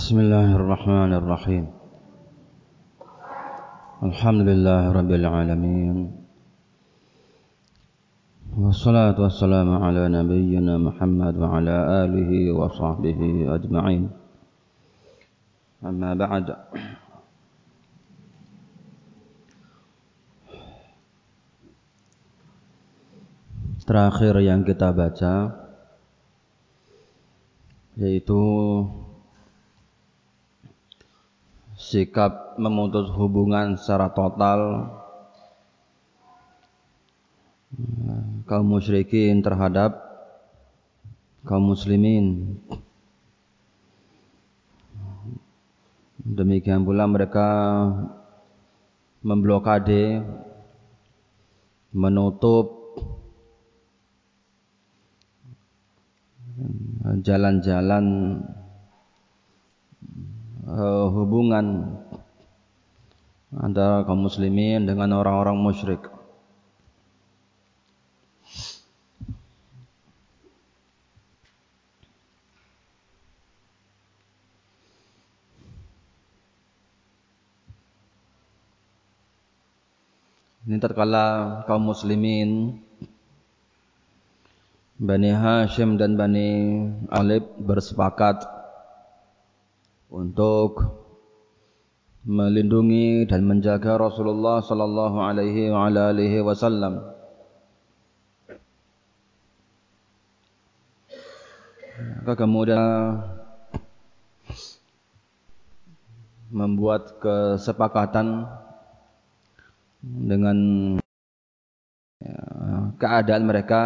Bismillahirrahmanirrahim. Alhamdulillahirabbil alamin. Wassalatu wassalamu ala nabiyyina Muhammad wa ala alihi wa sahbihi ajma'in. Amma ba'd. Terakhir yang kita baca yaitu sikap memutus hubungan secara total kaum musyrikin terhadap kaum muslimin. Demikian pula mereka memblokade, menutup jalan-jalan hubungan antara kaum muslimin dengan orang-orang musyrik. Ini tatkala kaum muslimin Bani Hashim dan Bani Alib bersepakat untuk melindungi dan menjaga Rasulullah sallallahu alaihi wa ala alihi wasallam. Maka kemudian membuat kesepakatan dengan keadaan mereka,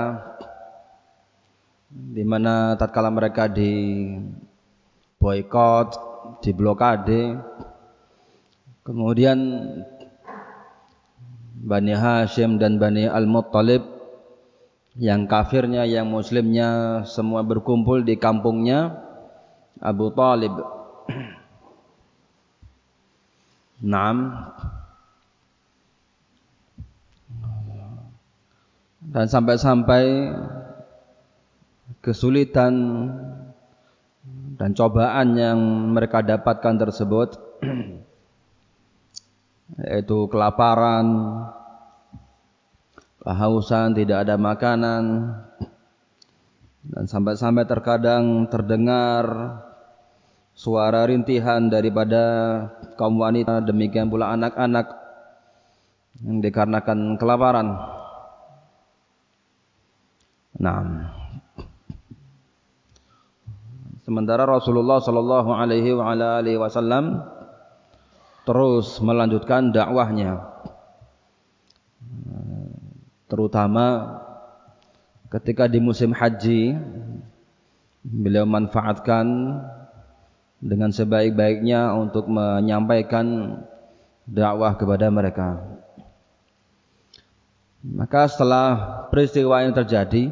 di mana tatkala mereka di boikot, diblokade, kemudian Bani Hashim dan Bani Al-Muttalib yang kafirnya, yang muslimnya semua berkumpul di kampungnya Abu Talib. Naam. Dan sampai-sampai kesulitan dan cobaan yang mereka dapatkan tersebut yaitu kelaparan, kehausan, tidak ada makanan, dan sampai-sampai terkadang terdengar suara rintihan daripada kaum wanita, demikian pula anak-anak yang dikarenakan kelaparan. Nah, sementara Rasulullah sallallahu alaihi wa ala alihi wasallam terus melanjutkan dakwahnya, terutama ketika di musim haji beliau manfaatkan dengan sebaik-baiknya untuk menyampaikan dakwah kepada mereka. Maka setelah peristiwa yang terjadi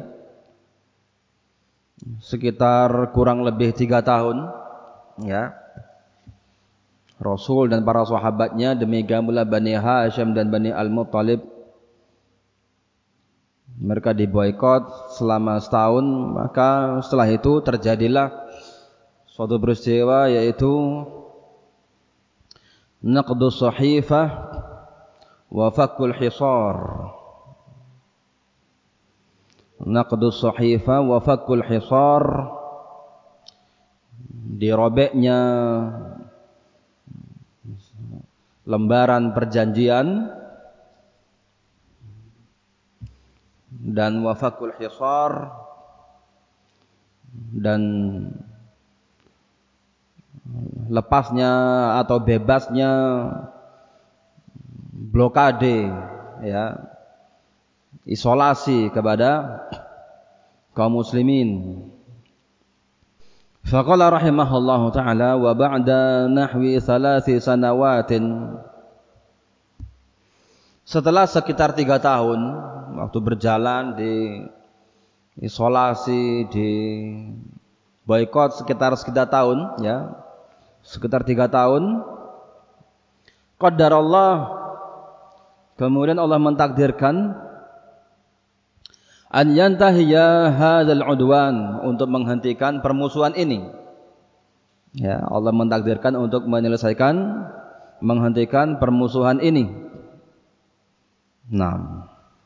sekitar kurang lebih 3 tahun, ya, Rasul dan para sahabatnya, demikian pula Bani Hashim dan Bani Al-Muttalib, mereka diboikot selama setahun. Maka setelah itu terjadilah suatu peristiwa, yaitu naqdus sahifah wa fakul hisar. Naqdus sahifah wa fakul hisar, dirobeknya lembaran perjanjian, dan wa fakul hisar, dan lepasnya atau bebasnya blokade, ya, isolasi kepada kaum muslimin. Faqala rahimahullahu ta'ala wa ba'da nahwi 3 sanawatin, setelah sekitar 3 tahun waktu berjalan di isolasi, di boikot sekitar tahun, ya, sekitar 3 tahun, qadarallah, kemudian Allah mentakdirkan an yantahiya hadzal udwan, untuk menghentikan permusuhan ini. Ya, Allah mentakdirkan untuk menyelesaikan, menghentikan permusuhan ini. Nah,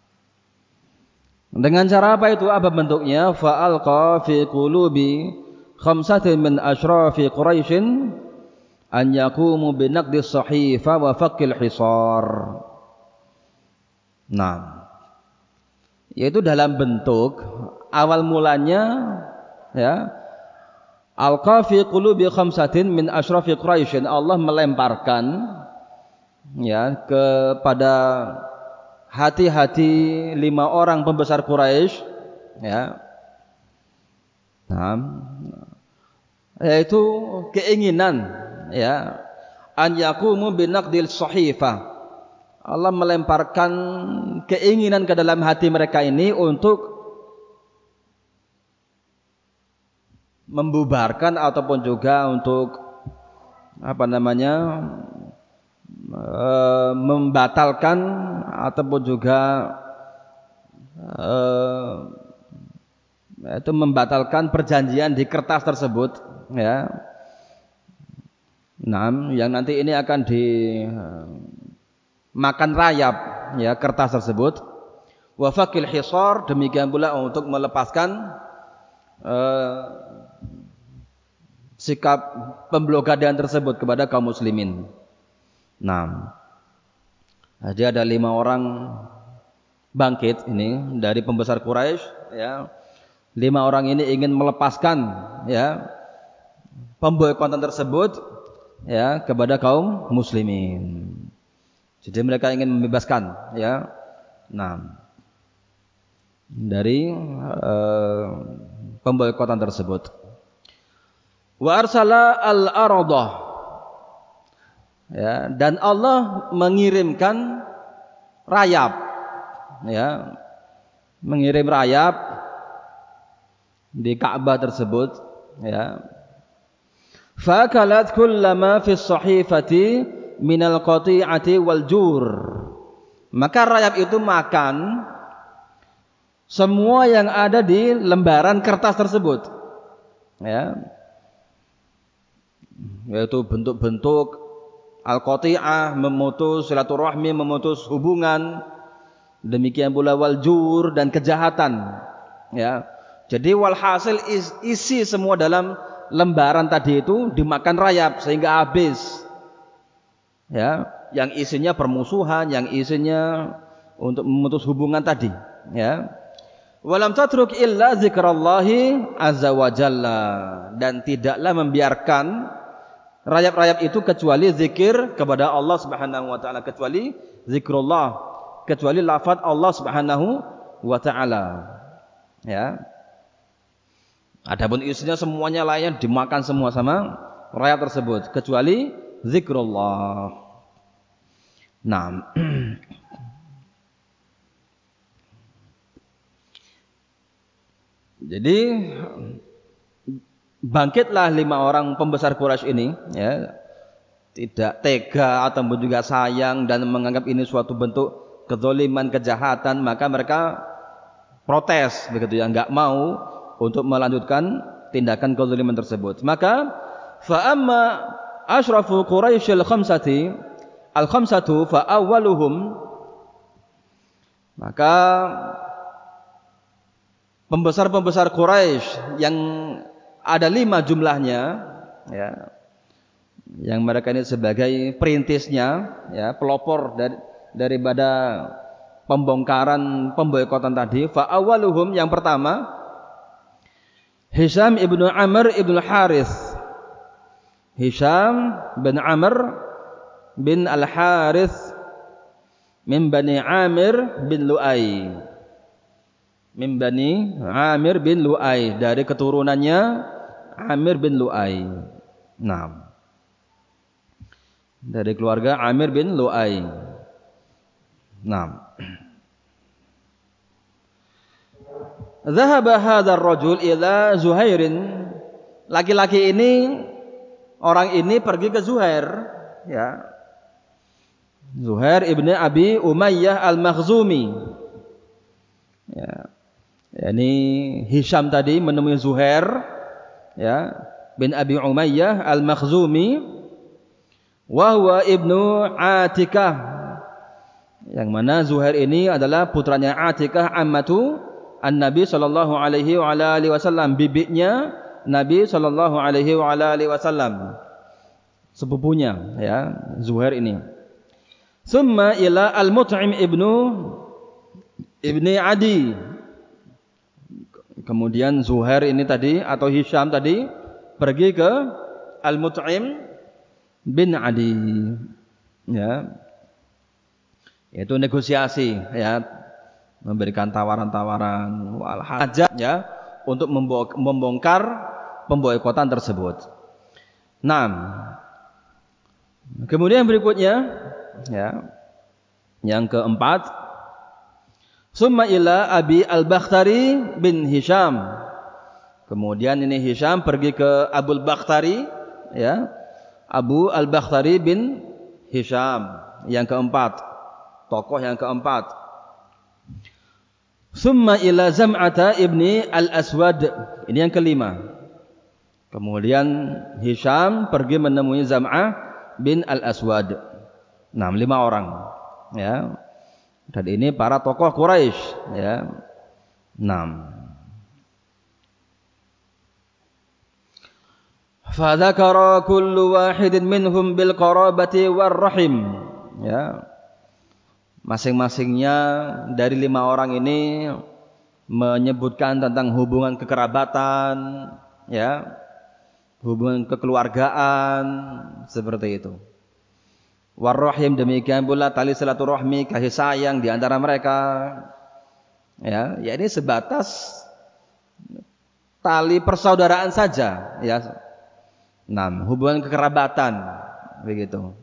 dengan cara apa itu? Apa bentuknya? Fa'alqa fi qulubi khamsatin min asyrafi Quraisyin an yaqumu binaqdi sahifa wa faqil hisar. Nah, yaitu dalam bentuk awal mulanya, ya, alqa fi qulubi khamsatin min asyrafi Quraisyin, Allah melemparkan, ya, kepada hati-hati 5 orang pembesar Quraisy, ya. Nah, yaitu keinginan, ya, an yaqumu binaqdil sahifah. Allah melemparkan keinginan ke dalam hati mereka ini untuk membubarkan ataupun juga untuk membatalkan ataupun juga itu membatalkan perjanjian di kertas tersebut, ya. Nah, yang nanti ini akan dimakan rayap, ya, kertas tersebut. Wa faqil hisar, demikian pula untuk melepaskan sikap pemblokadean tersebut kepada kaum muslimin. Nah, jadi ada 5 orang bangkit ini dari pembesar Quraisy, ya. 5 orang ini ingin melepaskan, ya, pemboikotan tersebut, ya, kepada kaum muslimin. Jadi mereka ingin membebaskan, ya. Nah, dari pemboikotan tersebut. Wa arsala al-aradah, ya, dan Allah mengirimkan rayap, ya, mengirim rayap di Ka'bah tersebut, ya. Fakalat kullama fi sahifati minal qati'ati wal jur, maka rayap itu makan semua yang ada di lembaran kertas tersebut, ya, yaitu bentuk-bentuk al-qati'ah, memutus silaturahmi, memutus hubungan, demikian pula wal jur, dan kejahatan, ya. Jadi walhasil isi semua dalam lembaran tadi itu dimakan rayap sehingga habis, ya, yang isinya permusuhan, yang isinya untuk memutus hubungan tadi, ya. Walam tatruk illa zikrallahi azza wa jalla, dan tidaklah membiarkan rayap-rayap itu kecuali zikir kepada Allah Subhanahu wa taala, kecuali zikrullah, kecuali lafaz Allah Subhanahu wa taala, ya. Adapun isinya semuanya lainnya dimakan semua sama rayap tersebut kecuali zikrullah. Nah, jadi bangkitlah 5 orang pembesar Quraisy ini, ya, tidak tega ataupun juga sayang dan menganggap ini suatu bentuk kezaliman, kejahatan, maka mereka protes, begitu ya, enggak mau untuk melanjutkan tindakan kezaliman tersebut. Maka fa amma asyrafu Quraisy al-khamsatu fa awwaluhum, maka pembesar-pembesar Quraisy yang ada 5 jumlahnya, ya, yang mereka ini sebagai perintisnya, ya, pelopor daripada pembongkaran pemboikotan tadi. Fa awwaluhum, yang pertama, Hisham ibnu Amr ibnu Harith. Hisham bin Amr bin Al-Harith min Bani Amir bin Lu'ay. Min Bani Amir bin Lu'ay, dari keturunannya Amir bin Lu'ay. Nah, dari keluarga Amir bin Lu'ay. Nah, Zahaba hadzal rajul ila Zuhairin. Laki-laki ini, orang ini pergi ke Zuhair, ya. Zuhair ibnu Abi Umayyah al-Makhzumi. Ya. Ini Hisham tadi menemui Zuhair, ya, bin Abi Umayyah Al-Makhzumi, wa huwa ibnu Atikah, yang mana Zuhair ini adalah putranya Atikah, ammatu an-Nabi sallallahu alaihi wa alihi wasallam, bibinya Nabi sallallahu alaihi wa alihi wasallam, sepupunya ya Zuhair ini. Summa ila Al-Mut'im ibni Adi. Kemudian Zuhair ini tadi atau Hisham tadi pergi ke Al-Mut'im bin Adi, ya, yaitu negosiasi, ya, memberikan tawaran-tawaran wal hajat, ya, untuk membongkar pemboikotan tersebut. Nah, kemudian berikutnya, ya, yang keempat, summa ila Abi Al-Bakhtari bin Hisham. Kemudian ini Hisham pergi ke Abu Al-Bakhtari, ya, Abu Al-Bakhtari bin Hisham, yang keempat, tokoh yang keempat. Summa ila Zam'ata ibni Al-Aswad, ini yang kelima. Kemudian Hisham pergi menemui Zam'ah bin Al-Aswad. 5 orang, ya. Dan ini para tokoh Quraisy, ya. 6. Fadzakara kullu wahidin minhum bil qarabati war rahim, ya. Masing-masingnya dari 5 orang ini menyebutkan tentang hubungan kekerabatan, ya, hubungan kekeluargaan, seperti itu. War rahim, demikian pula tali silaturahmi, kasih sayang di antara mereka, ya, ini sebatas tali persaudaraan saja, ya. Hubungan kekerabatan, begitu.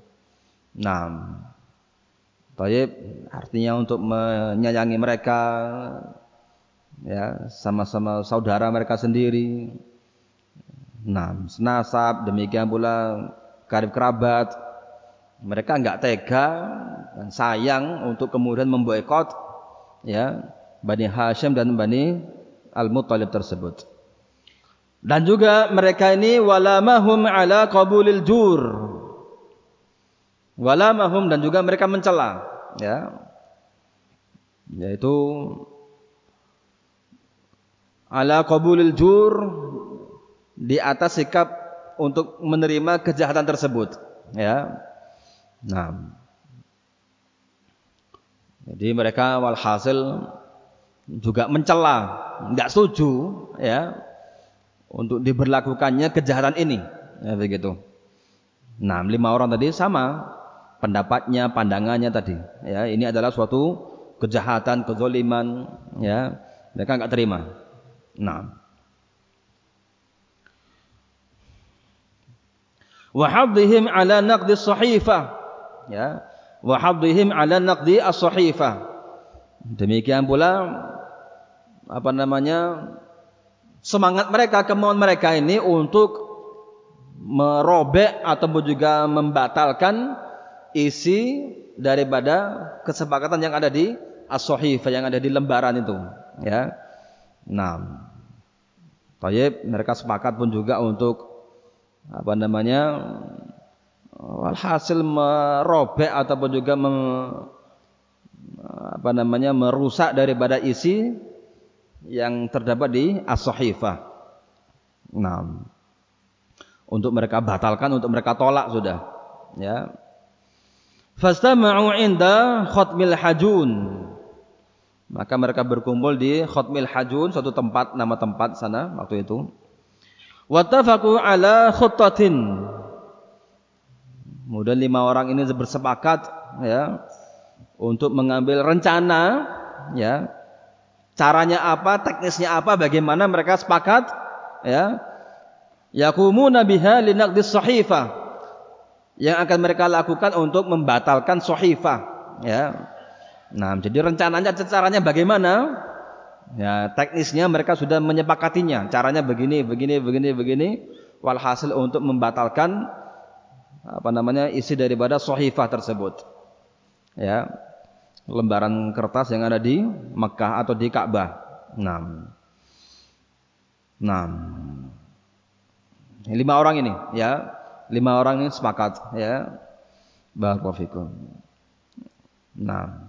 Baik, artinya untuk menyayangi mereka, ya, sama-sama saudara mereka sendiri. Senasab, demikian pula karib kerabat. Mereka enggak tega dan sayang untuk kemudian memboikot, ya, Bani Hashim dan Bani Al-Muttalib tersebut. Dan juga mereka ini walamahum ala qabulil jur. Walamahum, dan juga mereka mencela, ya, yaitu ala qabulil jur, di atas sikap untuk menerima kejahatan tersebut, ya. Jadi mereka walhasil juga mencela, enggak setuju, ya, untuk diberlakukannya kejahatan ini, ya, begitu. 5 orang tadi sama pendapatnya, pandangannya tadi, ya, ini adalah suatu kejahatan, kezaliman, ya, mereka enggak terima. Wa haddihim ala naqdi as-sahifah, ya, wa haddihim ala naqdi as-sahifah. Demikian pula semangat mereka, kemauan mereka ini untuk merobek ataupun juga membatalkan isi daripada kesepakatan yang ada di as-sahifah, yang ada di lembaran itu, ya. Baik, mereka sepakat pun juga untuk walhasil merobek ataupun juga merusak daripada isi yang terdapat di as-sahifah. Untuk mereka batalkan, untuk mereka tolak sudah, ya. Fastama'u inda khatmil hajun, maka mereka berkumpul di khatmil hajun, suatu tempat, nama tempat sana waktu itu. Wattafaqu ala khuttatin, kemudian 5 orang ini bersepakat, ya, untuk mengambil rencana, ya, caranya apa, teknisnya apa, bagaimana mereka sepakat, ya, yaqumuna biha linaqdis sahifah, yang akan mereka lakukan untuk membatalkan sahifah, ya. Jadi rencananya, caranya bagaimana, ya, teknisnya mereka sudah menyepakatinya, caranya begini, walhasil untuk membatalkan isi daripada sahifah tersebut, ya, lembaran kertas yang ada di Mekah atau di Ka'bah. 5 orang ini, ya. 5 orang ini sepakat, ya. Barakallahu fikum. Nah.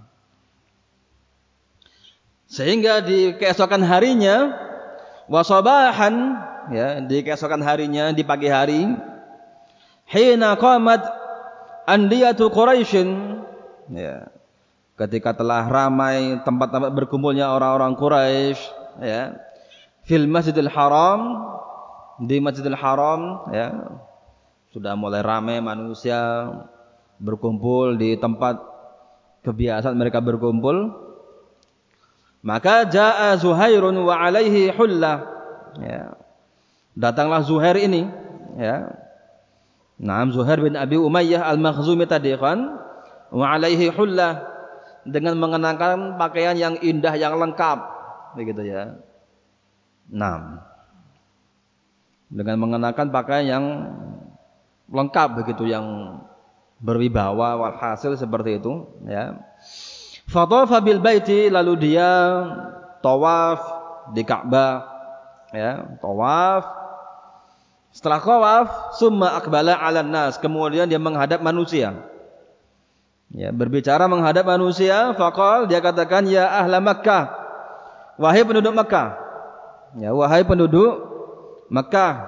Sehingga di keesokan harinya wasabahan, ya, di keesokan harinya di pagi hari, hina qamat andiyatu Quraisyin, ya. Ketika telah ramai tempat-tempat berkumpulnya orang-orang Quraisy, ya, fil Masjidil Haram, di Masjidil Haram, ya, sudah mulai ramai manusia berkumpul di tempat kebiasaan mereka berkumpul. Maka jaa Zuhairun wa alaihi hullah, ya. Datanglah Zuhair ini, ya. Naam, Zuhair bin Abi Umayyah Al-Makhzumi tadi kan, wa alaihi hullah, dengan mengenakan pakaian yang indah, yang lengkap, begitu, ya. Naam, dengan mengenakan pakaian yang lengkap begitu, yang berwibawa, walhasil seperti itu, ya. Fatafa bil baiti, lalu dia tawaf di Ka'bah, ya, tawaf. Setelah tawaf, summa aqbala 'alan nas, kemudian dia menghadap manusia. Ya, berbicara menghadap manusia, faqal, dia katakan, ya ahla Makkah, wahai penduduk Makkah. Ya, wahai penduduk Makkah.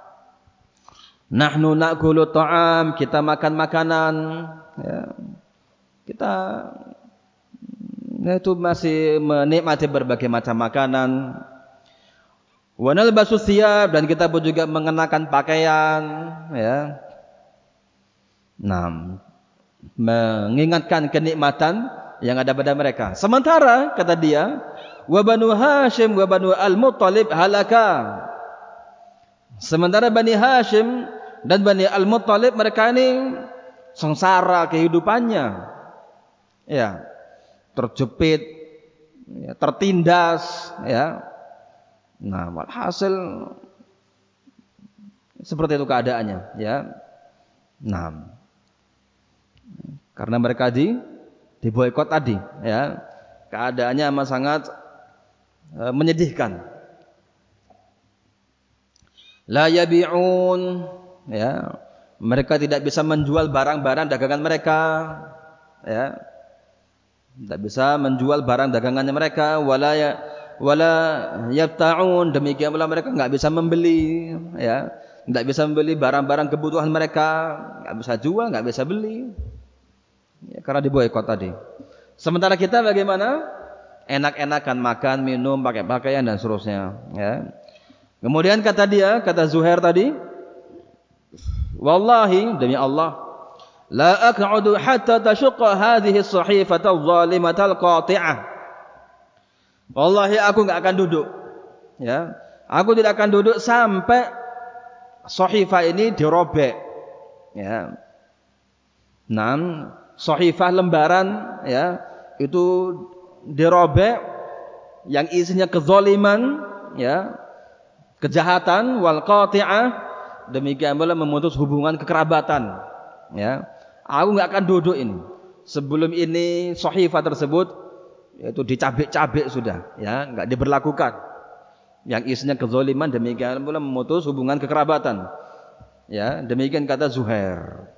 Nahnu na'kulu ta'am, kita makan makanan, ya. Kita itu masih menikmati berbagai macam makanan. Wa nalbasu thiyab, dan kita pun juga mengenakan pakaian, ya. Nah, mengingatkan kenikmatan yang ada pada mereka. Sementara kata dia, wa Banu Hashim wa Banu Al-Muttalib halaka. Sementara Bani Hashim dan Bani Al-Muttalib, mereka ini sengsara kehidupannya, ya, terjepit, ya, tertindas, ya. Nah, walhasil seperti itu keadaannya, ya. Nah, karena mereka diboikot tadi, ya, keadaannya amat sangat menyedihkan. La yabi'un, ya, mereka tidak bisa menjual barang-barang dagangan mereka, ya. Tidak bisa menjual barang dagangannya mereka, wala yabta'un, demikian pula mereka enggak bisa membeli, ya. Enggak bisa membeli barang-barang kebutuhan mereka, enggak bisa jual, enggak bisa beli. Ya, karena diboikot tadi. Sementara kita bagaimana? Enak-enakan makan, minum, pakai pakaian dan seterusnya, ya. Kemudian kata dia, kata Zuhair tadi, wallahi, demi Allah, la aq'udu hatta tashqa hadhihi as-sahifata adh-dhalimata al-qati'ah. Wallahi, aku enggak akan duduk, ya. Aku tidak akan duduk sampai sahifah ini dirobek, ya. Nah, sahifah lembaran, ya, itu dirobek, yang isinya kezaliman, ya, kejahatan, wal qati'ah, demikian pula memutus hubungan kekerabatan, ya. Aku enggak akan duduk ini sebelum ini sahifah tersebut itu dicabik-cabik sudah, ya, enggak diberlakukan, yang isinya kezaliman, demikian pula memutus hubungan kekerabatan, ya. Demikian kata Zuhair.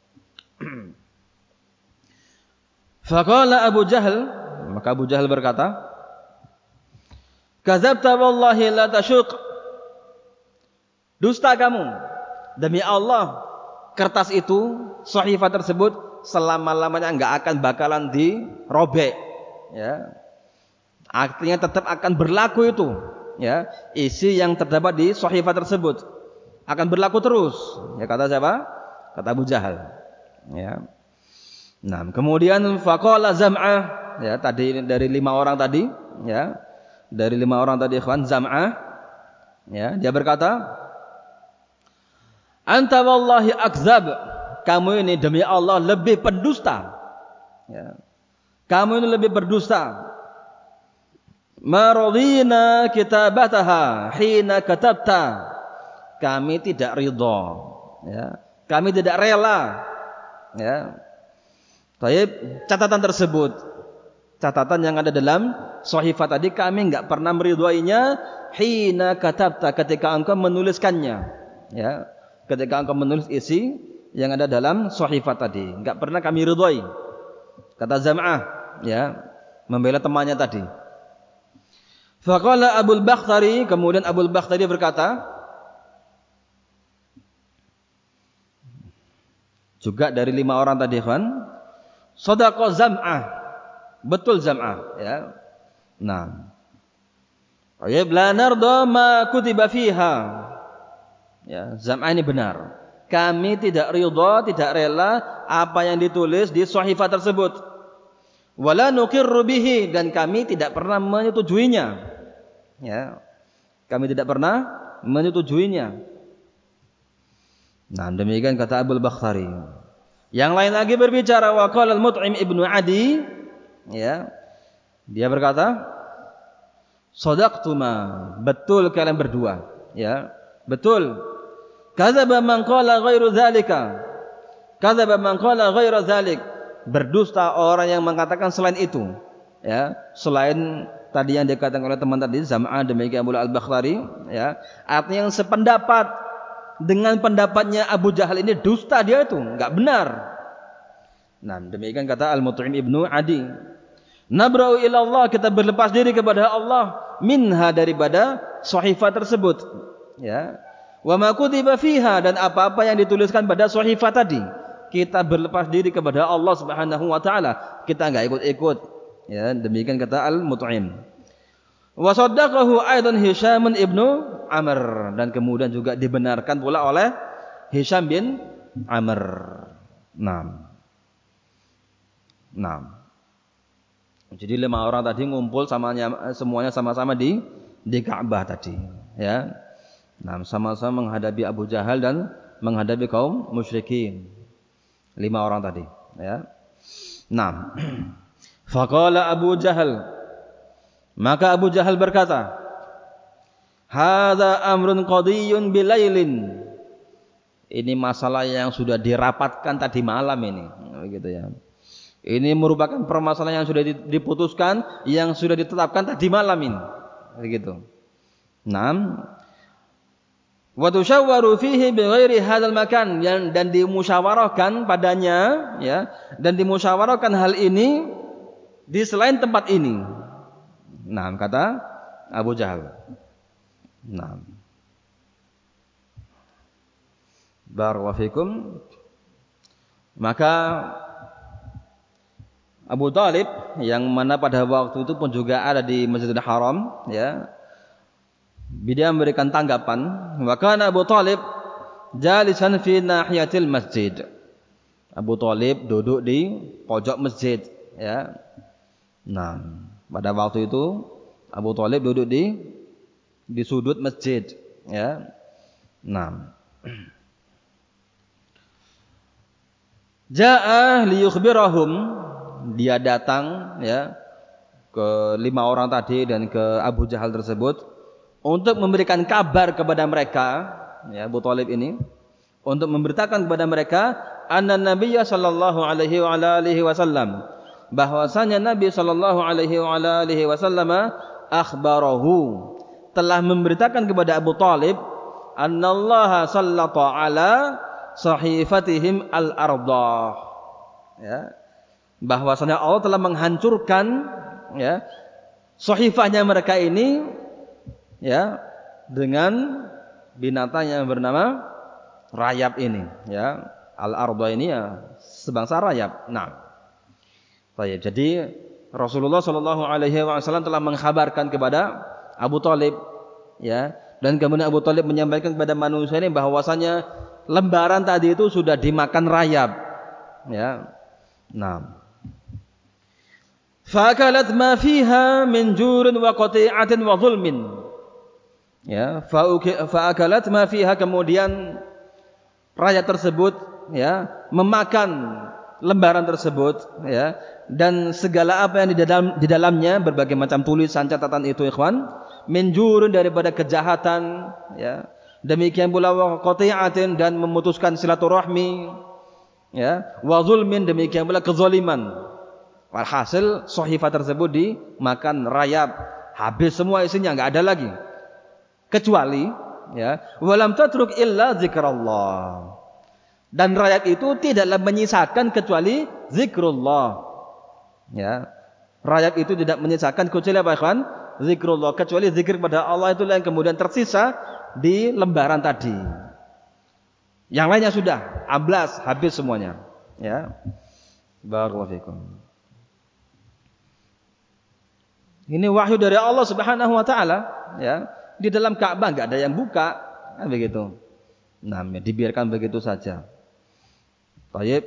Faqala Abu Jahal, maka Abu Jahal berkata, kadzabta wallahi la tashuq, dusta kamu, demi Allah kertas itu, sahifah tersebut selama-lamanya enggak akan bakalan dirobek, ya. Artinya tetap akan berlaku itu, ya. Isi yang terdapat di sahifah tersebut akan berlaku terus, ya. Kata siapa? Kata Abu Jahal, ya. Nah, kemudian faqala Zam'ah, ya, tadi dari 5 orang tadi, ya. Dari 5 orang tadi, ikhwan, Zam'ah, ya, dia berkata, anta wallahi akzab, kamu ini demi Allah lebih pendusta, ya. Kamu ini lebih berdusta. Ma radina kitabataha hina katabta, kami tidak ridha, ya. Kami tidak rela, ya. Baik, catatan tersebut, catatan yang ada dalam sahifah tadi, kami enggak pernah meridhoinya hina katabta, ketika engkau menuliskannya, ya, ketika engkau menulis isi yang ada dalam sahifat tadi. Enggak pernah kami ridhoi. Kata Zam'ah, ya, membela temannya tadi. Faqala Abul Bakhtari, kemudian Abul Bakhtari berkata, juga dari 5 orang tadi kan, shadaqa Zam'ah, betul Zam'ah, ya. Nah, ayat la narda ma kutiba fiha. Ya, Zam'ah ini benar. Kami tidak ridha, tidak rela apa yang ditulis di sahifah tersebut. Wala nuqirru bihi, dan kami tidak pernah menyetujuinya. Ya. Kami tidak pernah menyetujuinya. Nah, demikian kata Abul Bakhtari. Yang lain lagi berbicara, wa qala al-Mut'im ibnu Adi, ya. Dia berkata, shadaqtuma, betul kalian berdua, ya. Betul. Kadzaba man qala ghairu dzalika. Kadzaba man qala ghairu dzalik. Berdusta orang yang mengatakan selain itu, ya. Selain tadi yang dikatakan oleh teman tadi Zam'ah, demikian pula Al-Bakhtari, ya. Artinya yang sependapat dengan pendapatnya Abu Jahal ini dusta, dia itu enggak benar. Nah, demikian kata Al-Mut'im ibnu Adi. Nabra'u ila Allah, kita berlepas diri kepada Allah minha, daripada sahifah tersebut, ya. Wa ma kutiba fiha, dan apa-apa yang dituliskan pada sahifah tadi, kita berlepas diri kepada Allah Subhanahu wa taala, kita enggak ikut-ikut, ya. Demikian kata Al-Mut'im. Wa saddaqahu aidan Hisham ibnu Amr, dan kemudian juga dibenarkan pula oleh Hisham bin Amr. Nah. Jadi 5 orang tadi ngumpul semuanya sama-sama di Ka'bah tadi, ya. Nah, sama-sama menghadapi Abu Jahal dan menghadapi kaum musyrikin. 5 orang tadi, ya. Nah. Faqala Abu Jahal, maka Abu Jahal berkata, hadza amrun qadiyyun bilailin. Ini masalah yang sudah dirapatkan tadi malam ini, begitu ya. Ini merupakan permasalahan yang sudah diputuskan, yang sudah ditetapkan tadi malam ini, begitu. Naam. Wa tusyawwaru fihi bighairi hadzal makan, dan dimusyawarahkan padanya, ya, dan dimusyawarahkan hal ini di selain tempat ini. Nah, kata Abu Jahal. Nah. Barakallahu fikum. Maka Abu Talib, yang mana pada waktu itu pun juga ada di Masjidil Haram, ya, dia memberikan tanggapan. Wa kana Abu Talib jalisan fi nahiyatil masjid. Abu Talib duduk di pojok masjid, ya. Nah, pada waktu itu Abu Talib duduk di sudut masjid, ya. Nah. Ja'a liyukhbirahum, dia datang, ya, ke 5 orang tadi dan ke Abu Jahal tersebut untuk memberikan kabar kepada mereka, ya, Abu Talib ini untuk memberitakan kepada mereka anna Nabiyya sallallahu alaihi wa alihi wasallam, bahwasanya Nabi sallallahu alaihi wa alihi wasallam akhbarahu, telah memberitakan kepada Abu Talib annallaha sallata ala sahifatihim al-ardah, ya, bahwasanya Allah telah menghancurkan, ya, sahifahnya mereka ini, ya, dengan binatang yang bernama rayap ini, ya. Al-ardah ini, ya, sebangsa rayap. Nah, baik. Jadi Rasulullah sallallahu alaihi wasallam telah mengkhabarkan kepada Abu Talib, ya, dan kemudian Abu Talib menyampaikan kepada manusia ini bahwasanya lembaran tadi itu sudah dimakan rayap, ya. Nah, fa'akalat ma fiha min jurin wa qati'atin wa zulmin, ya, fa'akalat ma fiha, kemudian rakyat tersebut, ya, memakan lembaran tersebut, ya, dan segala apa yang di dalamnya, berbagai macam tulisan catatan itu, ikhwan, min jurin, daripada kejahatan, ya, demikian pula wa qati'atin, dan memutuskan silaturahmi, ya, wa zulmin, demikian pula kezaliman. Walhasil sahifah tersebut dimakan rayap, habis semua isinya, enggak ada lagi, kecuali, ya. Walam tatruk illa zikrullah. Dan rakyat itu tidaklah menyisakan kecuali zikrullah. Ya. Rakyat itu tidak menyisakan kecuali apa, ikhwan? Zikrullah, kecuali zikir pada Allah itulah yang kemudian tersisa di lembaran tadi. Yang lainnya sudah amblas, habis semuanya. Ya. Barakallahu fikum. Ini wahyu dari Allah Subhanahu wa taala, ya. Di dalam Ka'bah enggak ada yang buka, kan begitu. Nah, dibiarkan begitu saja. Baik.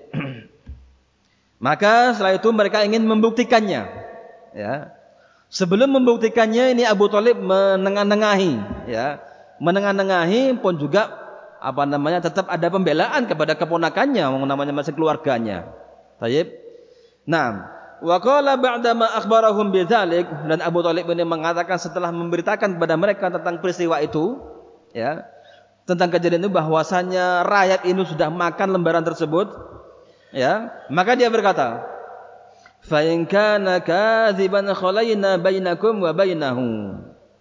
Maka setelah itu mereka ingin membuktikannya, ya. Sebelum membuktikannya ini Abu Thalib menengahi, ya. Menengahi pun juga tetap ada pembelaan kepada keponakannya, namanya masih keluarganya. Baik. Nah, wa qala ba'dama akhbarahum bidzalik, dan Abu Thalib ini mengatakan setelah memberitakan kepada mereka tentang peristiwa itu, ya. Tentang kejadian itu bahwasanya rakyat ini sudah makan lembaran tersebut, ya, maka dia berkata, fa in kana kadziban khalaina bainakum wa bainahu.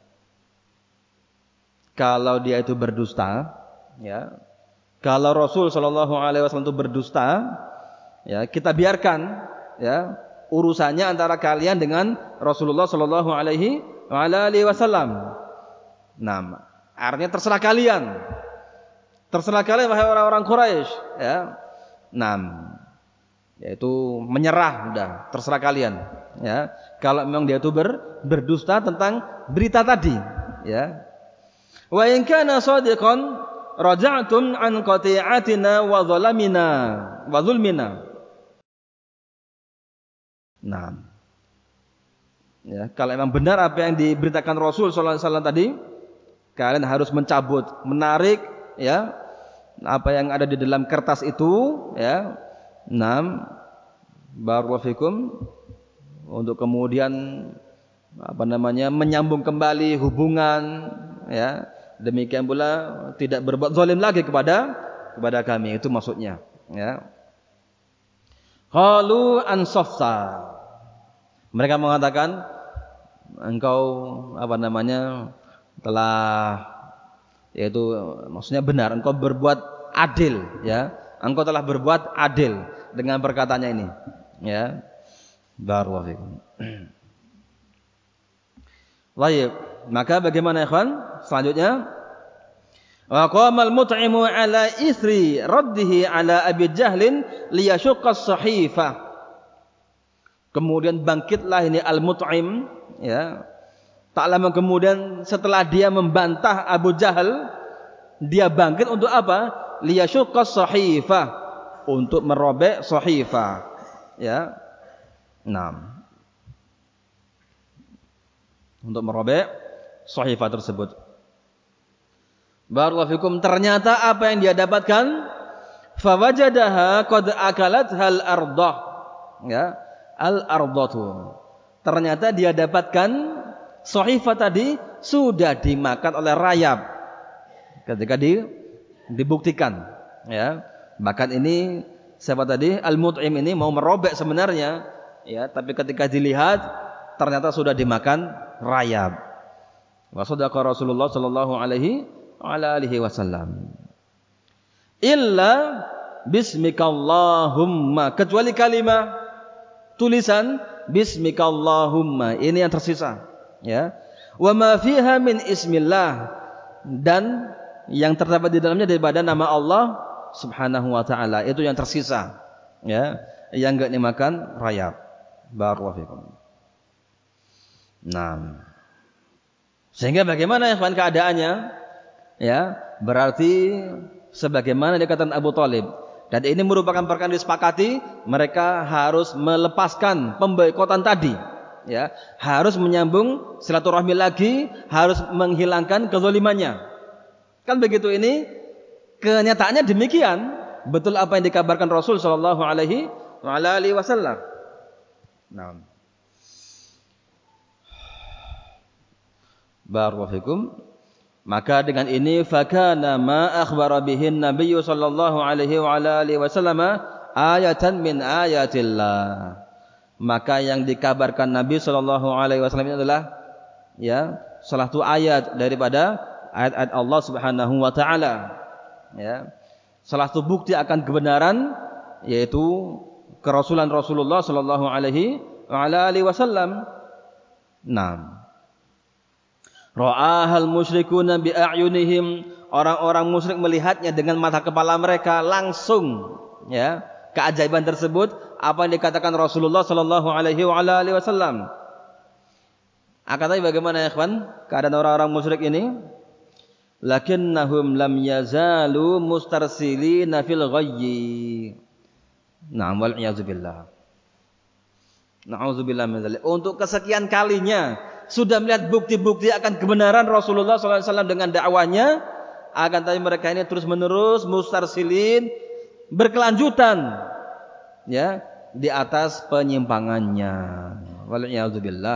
Kalau dia itu berdusta, ya, kalau Rasul sallallahu alaihi wasallam itu berdusta, ya, kita biarkan, ya, urusannya antara kalian dengan Rasulullah sallallahu alaihi wasallam. Nah, artinya terserah kalian wahai orang-orang Quraisy, ya. Nah, yaitu menyerah, udah terserah kalian, ya. Kalau memang dia itu berdusta tentang berita tadi, ya. Wa in kana shadiqan raja'tum an qati'atina wa zalamina wa zulmina. Nah, ya, kalau memang benar apa yang diberitakan Rasul sallallahu alaihi wasallam tadi, kalian harus mencabut, menarik, ya, apa yang ada di dalam kertas itu, ya. Barakallahu fikum, untuk kemudian menyambung kembali hubungan, ya. Demikian pula tidak berbuat zalim lagi kepada kami, itu maksudnya, ya. Qalu ansafta. Mereka mengatakan engkau telah, yaitu maksudnya benar, engkau berbuat adil, ya. Engkau telah berbuat adil dengan perkataannya ini, ya. Barakallahu fikum. Baik, maka bagaimana ikhwan? Selanjutnya, wa qamal mut'imu ala isri raddihi ala Abi Jahlin liyashqa as-sahifah. Kemudian bangkitlah ini Al-Mut'im, ya. Tak lama kemudian setelah dia membantah Abu Jahal, dia bangkit untuk apa? Liyashqa as-sahifah, untuk merobek sahifah, ya. Nah, untuk merobek sahifah tersebut. Barakallahu fikum, ternyata apa yang dia dapatkan, fawajadaha qad akalat hal ardah, ya, al ardatu. Ternyata dia dapatkan sahifah tadi sudah dimakan oleh rayap ketika dibuktikan, ya. Bahkan ini siapa tadi, Al-Mut'im ini mau merobek sebenarnya, ya, tapi ketika dilihat ternyata sudah dimakan rayap. Wa sadaqa Rasulullah sallallahu alaihi wasallam. Illa bismikallahumma, kecuali kalimat tulisan bismikallahumma, ini yang tersisa, ya. Wa ma fiha min ismillah, dan yang terdapat di dalamnya daripada nama Allah Subhanahu wa taala, itu yang tersisa, ya, yang enggak dimakan rayap. Barakallahu fikum. Nah, sehingga bagaimana ya ikhwan keadaannya? Ya, berarti sebagaimana dikatakan Abu Thalib, dan ini merupakan perkara yang disepakati, mereka harus melepaskan pemboikotan tadi, ya, harus menyambung silaturahmi lagi, harus menghilangkan kezalimannya. Kan begitu, ini kenyataannya demikian, betul apa yang dikabarkan Rasul sallallahu alaihi wasallam. Nah, barakallahu fikum. Maka dengan ini fakana ma akhbara bihin Nabi sallallahu alaihi wasallam ayatan min ayatillah. Maka yang dikabarkan Nabi sallallahu alaihi wasallam ini adalah, ya, salah satu ayat daripada ayat-ayat Allah Subhanahu wa taala. Ya. Salah satu bukti akan kebenaran yaitu kerasulan Rasulullah sallallahu alaihi wasallam. Naam. Ra'ahal musyrikuna bi'ayunihim, orang-orang musyrik melihatnya dengan mata kepala mereka langsung, ya. Keajaiban tersebut apa yang dikatakan Rasulullah sallallahu alaihi wasallam. Akan tapi bagaimana ya ikhwan keadaan orang-orang musyrik ini? Lakinnahum lam yazalu mustarsilina fil ghayyi. Na'am wal iyaz billah. Na'udzubillah min dzalik. Untuk kesekian kalinya sudah melihat bukti-bukti akan kebenaran Rasulullah SAW dengan dakwanya, akan tapi mereka ini terus-menerus mustarsilin, berkelanjutan, ya, di atas penyimpangannya. Wal'iyadzubillah.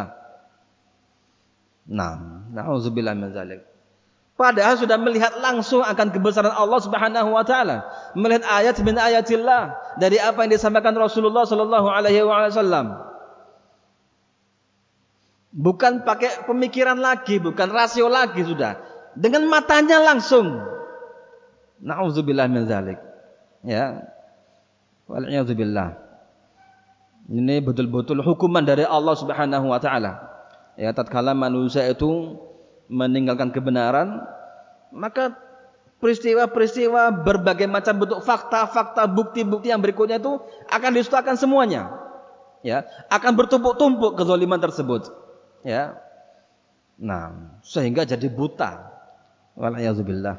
Na'udzubillah min dzalik. Padahal sudah melihat langsung akan kebesaran Allah Subhanahu wa taala, melihat ayat min ayatillah dari apa yang disampaikan Rasulullah sallallahu alaihi wasallam. Bukan pakai pemikiran lagi, bukan rasio lagi sudah. Dengan matanya langsung. Na'udzubillah min dzalik. Ya. Wal'iyadzubillah. Ini betul-betul hukuman dari Allah Subhanahu wa taala. Ya, tatkala manusia itu meninggalkan kebenaran, maka peristiwa-peristiwa berbagai macam bentuk fakta-fakta, bukti-bukti yang berikutnya itu akan didustakan semuanya. Ya, akan bertumpuk-tumpuk kezaliman tersebut. Ya. Nah, sehingga jadi buta. Wal'iyadzubillah.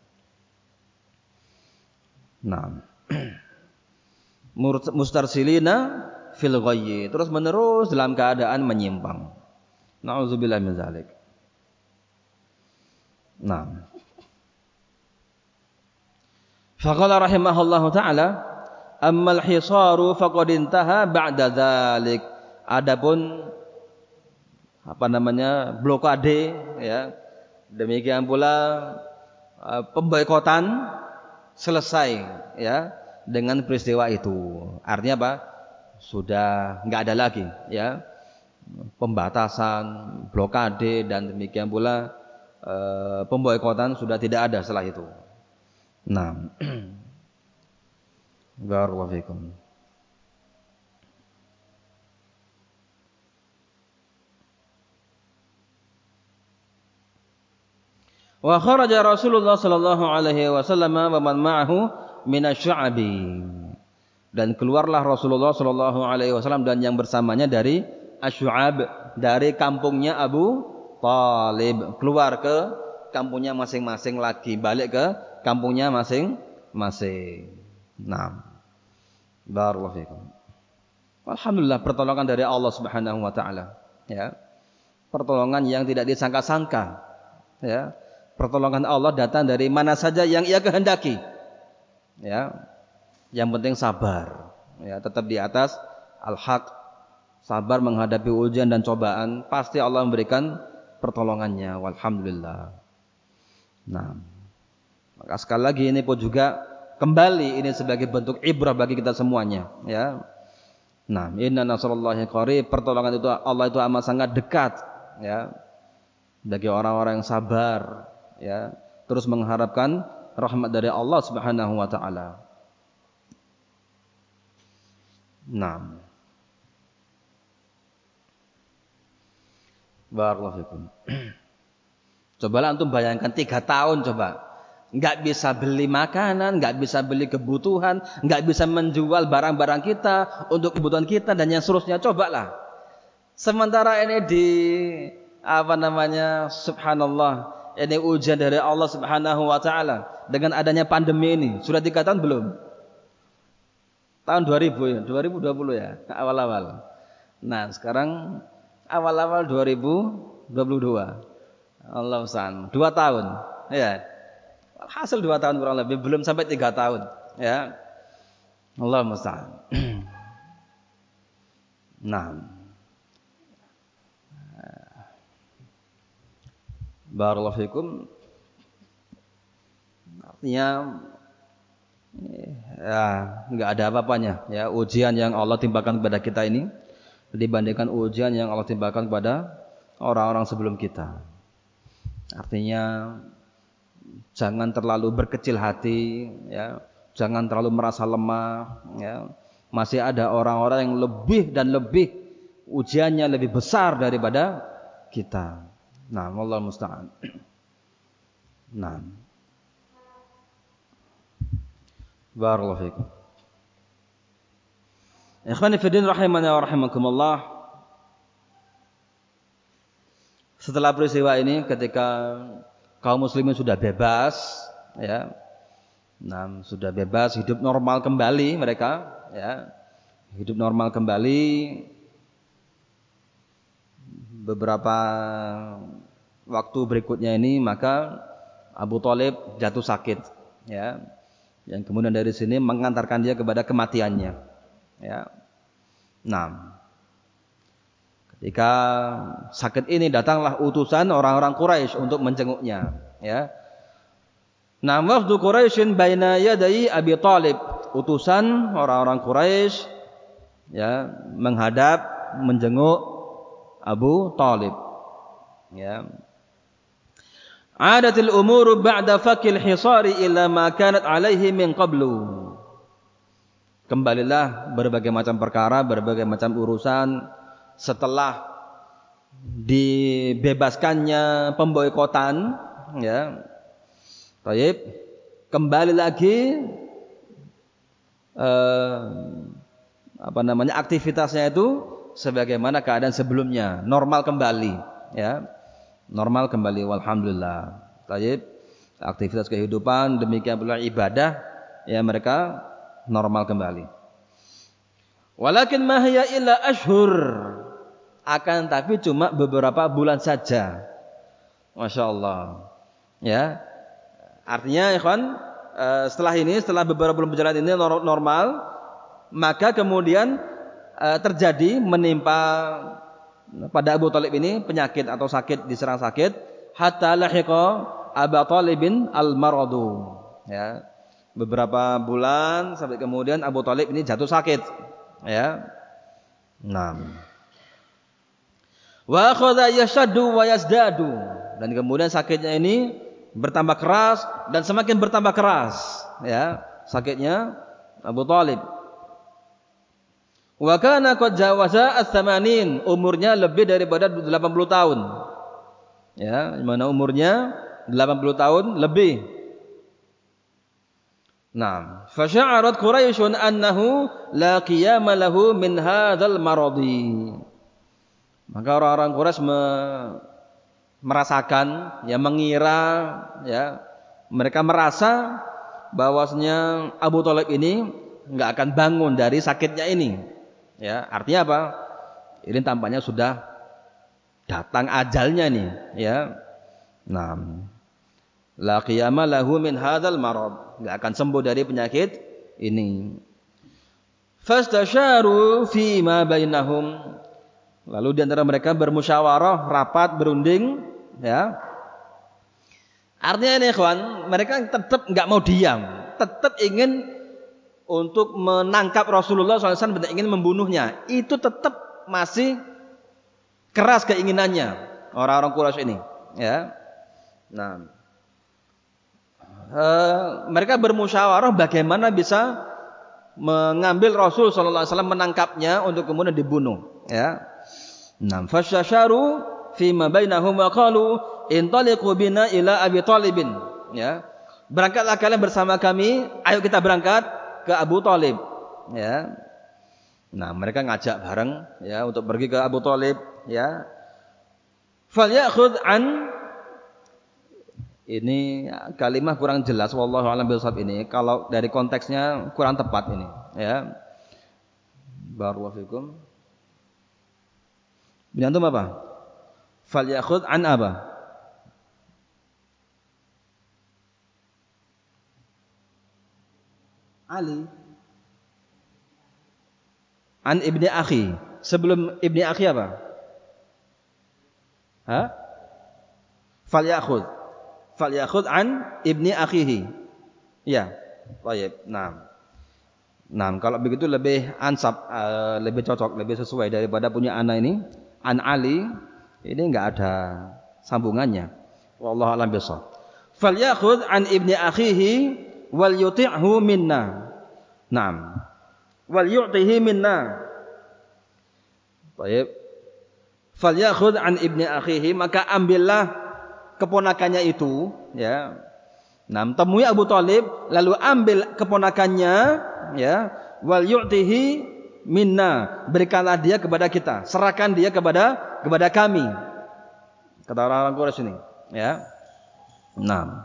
Nah. Mustarsilina fil ghayyi, terus menerus dalam keadaan menyimpang. Na'udzubillah min dzalik. Nah. Faqala rahimahullahu taala, ammal hisaru faqad intaha ba'da dzalik. Adapun blokade, ya, demikian pula pemboikotan selesai, ya, dengan peristiwa itu. Artinya apa? Sudah enggak ada lagi, ya, pembatasan, blokade, dan demikian pula pemboikotan sudah tidak ada setelah itu. Nah, barakallahu fikum. Wa kharaja Rasulullah sallallahu alaihi wasallam wa man ma'ahu minasy-sya'bi. Dan keluarlah Rasulullah sallallahu alaihi wasallam dan yang bersamanya dari Asy-Syu'ab, dari kampungnya Abu Thalib, keluar ke kampungnya masing-masing lagi, balik ke kampungnya masing-masing. Naam. Barakallahu fikum. Alhamdulillah, pertolongan dari Allah Subhanahu wa taala, ya. Pertolongan yang tidak disangka-sangka, ya. Pertolongan Allah datang dari mana saja yang Ia kehendaki. Ya. Yang penting sabar, ya, tetap di atas al-haq. Sabar menghadapi ujian dan cobaan, pasti Allah memberikan pertolongannya. Walhamdulillah. Nah, maka sekali lagi ini pun juga kembali ini sebagai bentuk ibrah bagi kita semuanya, ya. Nah, inna nasrullahi qarib, pertolongan itu Allah itu amat sangat dekat, ya, bagi orang-orang yang sabar, ya, terus mengharapkan rahmat dari Allah Subhanahu wa taala. Naam. Barakallahu fikum. Cobalah antum bayangkan 3 tahun coba. Enggak bisa beli makanan, enggak bisa beli kebutuhan, enggak bisa menjual barang-barang kita untuk kebutuhan kita dan yang seterusnya, cobalah. Sementara ini subhanallah, ini ujian dari Allah Subhanahu wa taala dengan adanya pandemi ini. Sudah 3 tahun belum? Tahun 2020 ya, awal-awal. Nah, sekarang awal-awal 2022. Allah musta'an. 2 tahun, ya. Hasil 2 tahun kurang lebih, belum sampai 3 tahun, ya. Allah musta'an. Nah. Barakallahu fikum. Artinya ya enggak ada apa-apanya, ya, ujian yang Allah timpakan kepada kita ini dibandingkan ujian yang Allah timpakan kepada orang-orang sebelum kita. Artinya Jangan terlalu berkecil hati, ya. Jangan terlalu merasa lemah, ya. Masih ada orang-orang yang lebih dan lebih ujiannya lebih besar daripada kita. Nah, wallahu musta'an. Nah. Barakallahu fikum. Ikhwani fi din rahimani wa rahimakumullah. Setelah peristiwa ini ketika kaum muslimin sudah bebas, ya. Nah, sudah bebas, hidup normal kembali mereka, ya. Hidup normal kembali. Beberapa waktu berikutnya ini maka Abu Thalib jatuh sakit, ya. Yang kemudian dari sini mengantarkan dia kepada kematiannya, ya. Nah, ketika sakit ini datanglah utusan orang-orang Quraisy untuk menjenguknya, ya. Nah, wafdu Quraisyin baina yadai Abi Thalib, utusan orang-orang Quraisy, ya, menghadap menjenguk Abu Thalib, ya. Adatil umuru ba'da fakil hisari ila ma kanat alaihi min qablu. Kembalilah berbagai macam perkara, berbagai macam urusan setelah dibebaskannya pemboikotan, ya. Baik, kembali lagi aktivitasnya itu sebagaimana keadaan sebelumnya, normal kembali, ya. Normal kembali, walhamdulillah. Baik, aktivitas kehidupan demikian pula ibadah, ya, mereka normal kembali. Walakin ma hiya illa ashhur, akan tapi cuma beberapa bulan saja. Masya Allah, ya. Artinya ikhwan, setelah beberapa bulan berjalan ini normal, maka kemudian terjadi menimpa pada Abu Thalib ini penyakit atau sakit, diserang sakit, hatta lahiqa Abu Thalibin al-maradu, ya. Beberapa bulan sampai kemudian Abu Thalib ini jatuh sakit, ya. Nah, wa akhadha yashaddu wa yazdadu, dan kemudian sakitnya ini bertambah keras dan semakin bertambah keras, ya, sakitnya Abu Thalib. Wa kana qad jawaza ats-tsamanin, umurnya lebih daripada 80 tahun. Ya, di mana umurnya 80 tahun lebih. Nah, fa sya'arat Quraisyun annahu la qiyama lahu min hadzal maradi. Maka orang-orang Quraisy merasakan, ya, mengira, ya, mereka merasa bahwasanya Abu Thalib ini enggak akan bangun dari sakitnya ini. Ya, artinya apa? Ini tampaknya sudah datang ajalnya nih, ya. Nah, la qiyama lahu min hadzal marad, enggak akan sembuh dari penyakit ini. Fastasyaru fi ma bainahum, lalu di antara mereka bermusyawarah, rapat, berunding, ya. Artinya ini ikhwan, mereka tetap enggak mau diam, tetap ingin untuk menangkap Rasulullah SAW dan ingin membunuhnya. Itu tetap masih keras keinginannya orang-orang Quraisy ini, ya. Nah, mereka bermusyawarah bagaimana bisa mengambil Rasul SAW, menangkapnya untuk kemudian dibunuh, ya. Nah, fasyasharu fi ma bainahum wa qalu intaliqu bina ila Abi Thalibin, ya. Berangkatlah kalian bersama kami, ayo kita berangkat ke Abu Thalib, ya. Nah, mereka ngajak bareng, ya, untuk pergi ke Abu Thalib, ya. Falyakhudh an, ini kalimat kurang jelas, wallahu a'lam bishawab, ini kalau dari konteksnya kurang tepat ini, ya. Barakallahu fikum. Ini antum apa? Falyakhudh an apa? Ali an ibni akhi. Sebelum ibni akhi apa? Ha? Falyakhudh an ibni akhihi. Ya. Baik. Nah, kalau begitu lebih ansab, lebih cocok, lebih sesuai daripada punya anak ini an Ali. Ini enggak ada sambungannya. Wallahu a'lam bishawab. falyakhudh an ibni akhihi wal yuti'hu minna. Naam. Wal yu'tihi minna. Baik. Falyakhudh an ibni akhihi, maka ambillah keponakannya itu, ya. Nah, temui Abu Thalib, lalu ambil keponakannya, ya. Wal yu'tihi minna, berikanlah dia kepada kita, serahkan dia kepada kami. Kata orang-orang Quraisy ini, ya. Nah,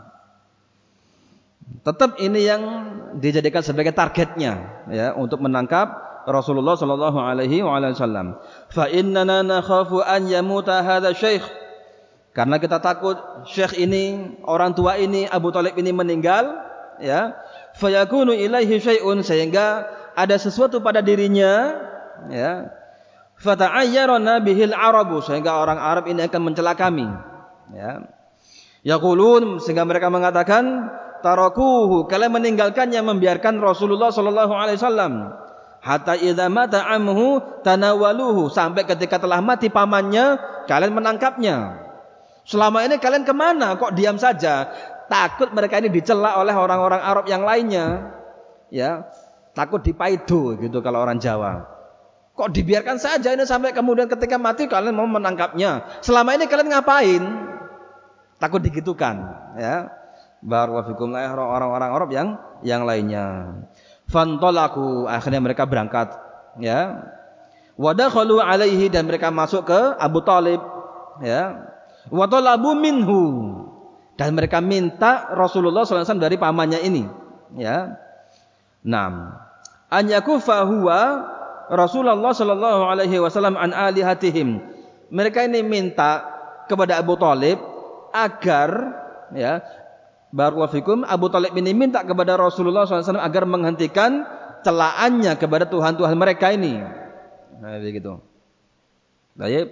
tetap ini yang dijadikan sebagai targetnya, ya, untuk menangkap Rasulullah sallallahu alaihi wasallam. Fa innana nakhafu an yamuta hadza syekh. Karena kita takut syekh ini, orang tua ini, Abu Thalib ini meninggal, ya. Fa yakunu ilaihi syai'un, sehingga ada sesuatu pada dirinya, ya. Fa ta'ayyarana bihil arabu, sehingga orang Arab ini akan mencela kami, ya. Yaqulun, sehingga mereka mengatakan tarakuhu, kalian meninggalkannya, membiarkan Rasulullah sallallahu alaihi wasallam. Hatta idza mata amhu tanawaluhu, sampai ketika telah mati pamannya kalian menangkapnya. Selama ini kalian kemana? Kok diam saja? Takut mereka ini dicela oleh orang-orang Arab yang lainnya, ya. Takut dipaido gitu kalau orang Jawa. Kok dibiarkan saja ini sampai kemudian ketika mati kalian mau menangkapnya? Selama ini kalian ngapain? Takut digitukan, ya. Barakallahu fikum, orang-orang Arab yang lainnya. Fantalaku, akhirnya mereka berangkat, ya. Wadakhalu alaihi, dan mereka masuk ke Abu Thalib, ya. Wa talabu minhu, dan mereka minta Rasulullah sallallahu alaihi wasallam dari pamannya ini, ya. Naam. An yakufa huwa Rasulullah sallallahu alaihi wasallam an alihatihim. Mereka ini minta kepada Abu Thalib agar, ya, barakallahu fikum, Abu Thalib ini minta kepada Rasulullah SAW agar menghentikan celaannya kepada Tuhan-Tuhan mereka ini. Nah, begitu. Baik.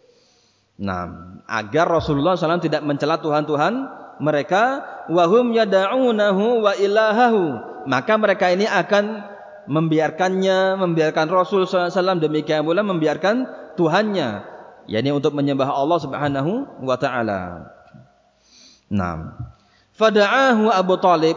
Nah, agar Rasulullah SAW tidak mencela Tuhan-Tuhan mereka, wahum yada'unahu wa ilahahu, maka mereka ini akan membiarkan Rasul SAW, demikian pula membiarkan Tuhannya, yakni untuk menyembah Allah Subhanahu wa taala. Nah, fada'ahu Abu Thalib,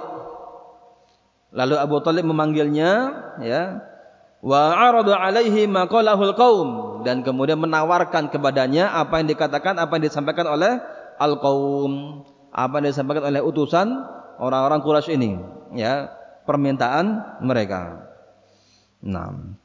lalu Abu Thalib memanggilnya, ya. Wa 'arada 'alaihi ma qalahul qaum, dan kemudian menawarkan kepadanya apa yang dikatakan, apa yang disampaikan oleh al-qaum, apa yang disampaikan oleh utusan orang-orang Quraisy ini, ya, permintaan mereka. Nah,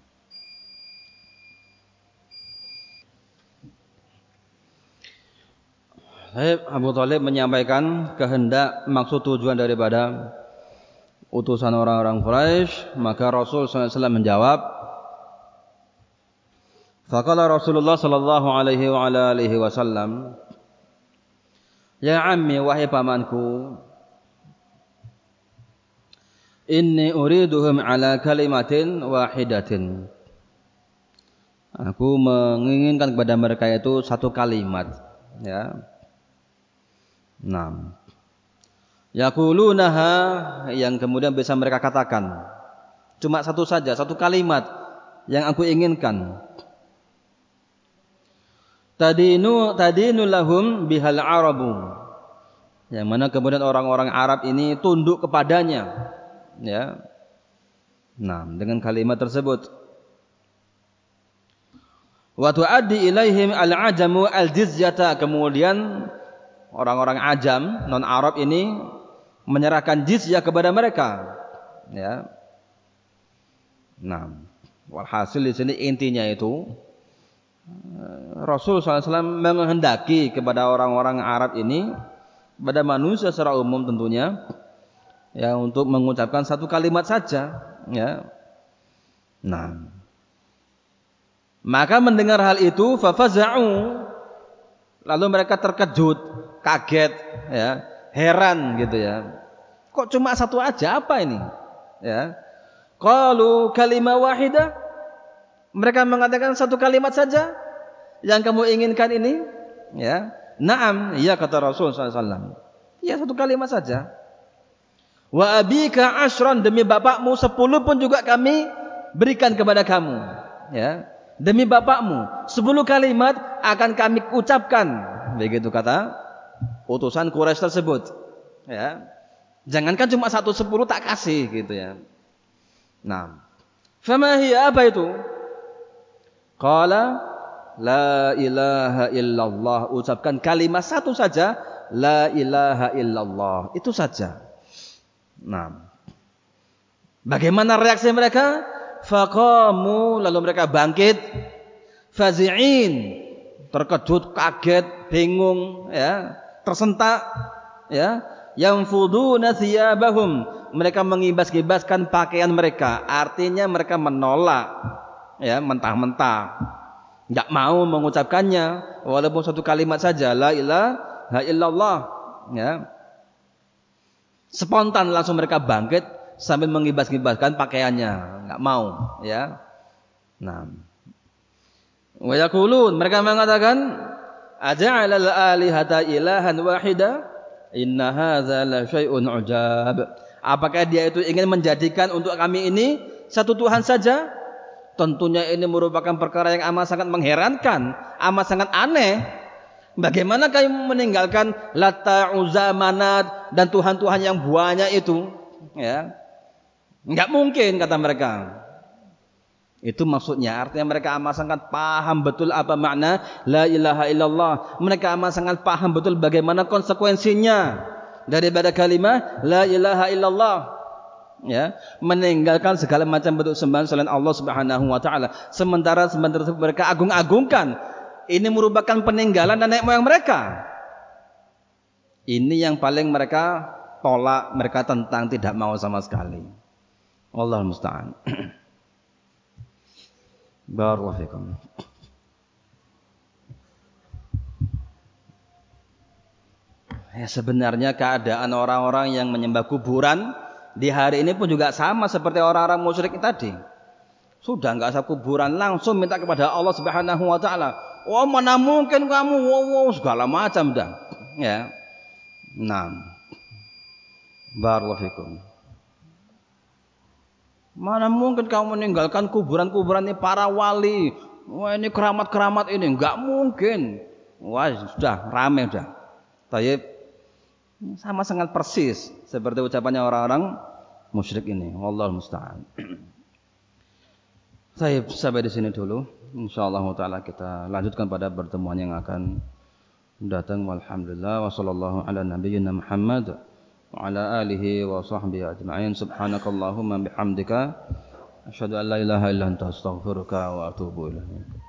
Abu Thalib menyampaikan kehendak, maksud, tujuan daripada utusan orang-orang Quraisy, maka Rasul SAW menjawab, faqala Rasulullah sallallahu alaihi wa ala alihi wasallam, ya ammi, wahai pamanku, inni uriduhum ala kalimatin wahidatin, aku menginginkan kepada mereka itu satu kalimat, ya. Nah, yaqulunaha, yang kemudian bisa mereka katakan, cuma satu saja, satu kalimat yang aku inginkan. Tadinu lahum bihal arabu, yang mana kemudian orang-orang Arab ini tunduk kepadanya, ya. Nah, dengan kalimat tersebut. Wa tuaddi ilaihim al-ajamu al-jizyata, kemudian orang-orang ajam, non-Arab ini menyerahkan jizyah kepada mereka, ya. Nah, walhasil di sini intinya itu Rasul SAW menghendaki kepada orang-orang Arab ini, pada manusia secara umum tentunya, ya, untuk mengucapkan satu kalimat saja, ya. Nah, maka mendengar hal itu, fafaza'u, lalu mereka terkejut, kaget, ya, heran gitu, ya. Kok cuma satu aja, apa ini? Ya. Qalu kalimah wahidah, mereka mengatakan satu kalimat saja yang kamu inginkan ini, ya. Naam, iya, kata Rasul SAW. Ya, satu kalimat saja. Wa abika ashran, demi bapakmu 10 pun juga kami berikan kepada kamu, ya. Demi bapakmu 10 kalimat akan kami ucapkan, begitu kata utusan Quraisy tersebut, Ya. Jangankan cuma 1/10 tak kasih gitu ya. Nah, fama hiya, apa itu? Qala la ilaha illallah. Ucapkan kalimat satu saja, la ilaha illallah. Itu saja. Nah, bagaimana reaksi mereka? Faqamu, lalu mereka bangkit, fazi'in, terkejut, kaget, bingung, ya, tersentak, ya, yanfuduna thiyabahum, mereka mengibas-ibaskan pakaian mereka. Artinya mereka menolak, ya, mentah-mentah, enggak mau mengucapkannya walaupun satu kalimat saja, la ilaha illallah, ya. Spontan langsung mereka bangkit sambil mengibas-ibaskan pakaiannya, enggak mau, ya. Nah, wa yaqulun, mereka mengatakan, aja'alal alihata ilahan wahida, inna hadza la syai'un ujab. Apakah dia itu ingin menjadikan untuk kami ini satu Tuhan saja? Tentunya ini merupakan perkara yang amat sangat mengherankan, amat sangat aneh. Bagaimana kamu meninggalkan Lata, Uzza, Manat dan Tuhan-Tuhan yang banyak itu? Ya, enggak mungkin, kata mereka. Itu maksudnya, artinya mereka amat sangat paham betul apa makna la ilaha illallah. Mereka amat sangat paham betul bagaimana konsekuensinya daripada kalimat la ilaha illallah. Ya, meninggalkan segala macam bentuk sembahan selain Allah Subhanahu wa taala. Sementara mereka agung-agungkan, ini merupakan peninggalan nenek moyang mereka. Ini yang paling mereka tolak, mereka tentang, tidak mau sama sekali. Wallahul musta'an. Barakallahu fikum. Ya, sebenarnya keadaan orang-orang yang menyembah kuburan di hari ini pun juga sama seperti orang-orang musyrik tadi. Sudah enggak usah kuburan, langsung minta kepada Allah Subhanahu wa taala. Oh, mana mungkin kamu, wow, segala macam dah. Ya. Nah. Barakallahu fikum. Mana mungkin kamu meninggalkan kuburan-kuburan ini, para wali. Wah, ini keramat-keramat ini, enggak mungkin. Wah, sudah ramai sudah. Tayyib, sama sangat persis seperti ucapannya orang-orang musyrik ini. Wallahu musta'an. Tayyib, sampai di sini dulu. Insyaallah taala kita lanjutkan pada pertemuan yang akan datang. Walhamdulillah wa sallallahu ala nabiyyina Muhammad wa ala alihi wa sahbihi ajma'in. Subhanakallahumma bihamdika asyhadu an la ilaha illa anta astaghfiruka wa atubu ilaik.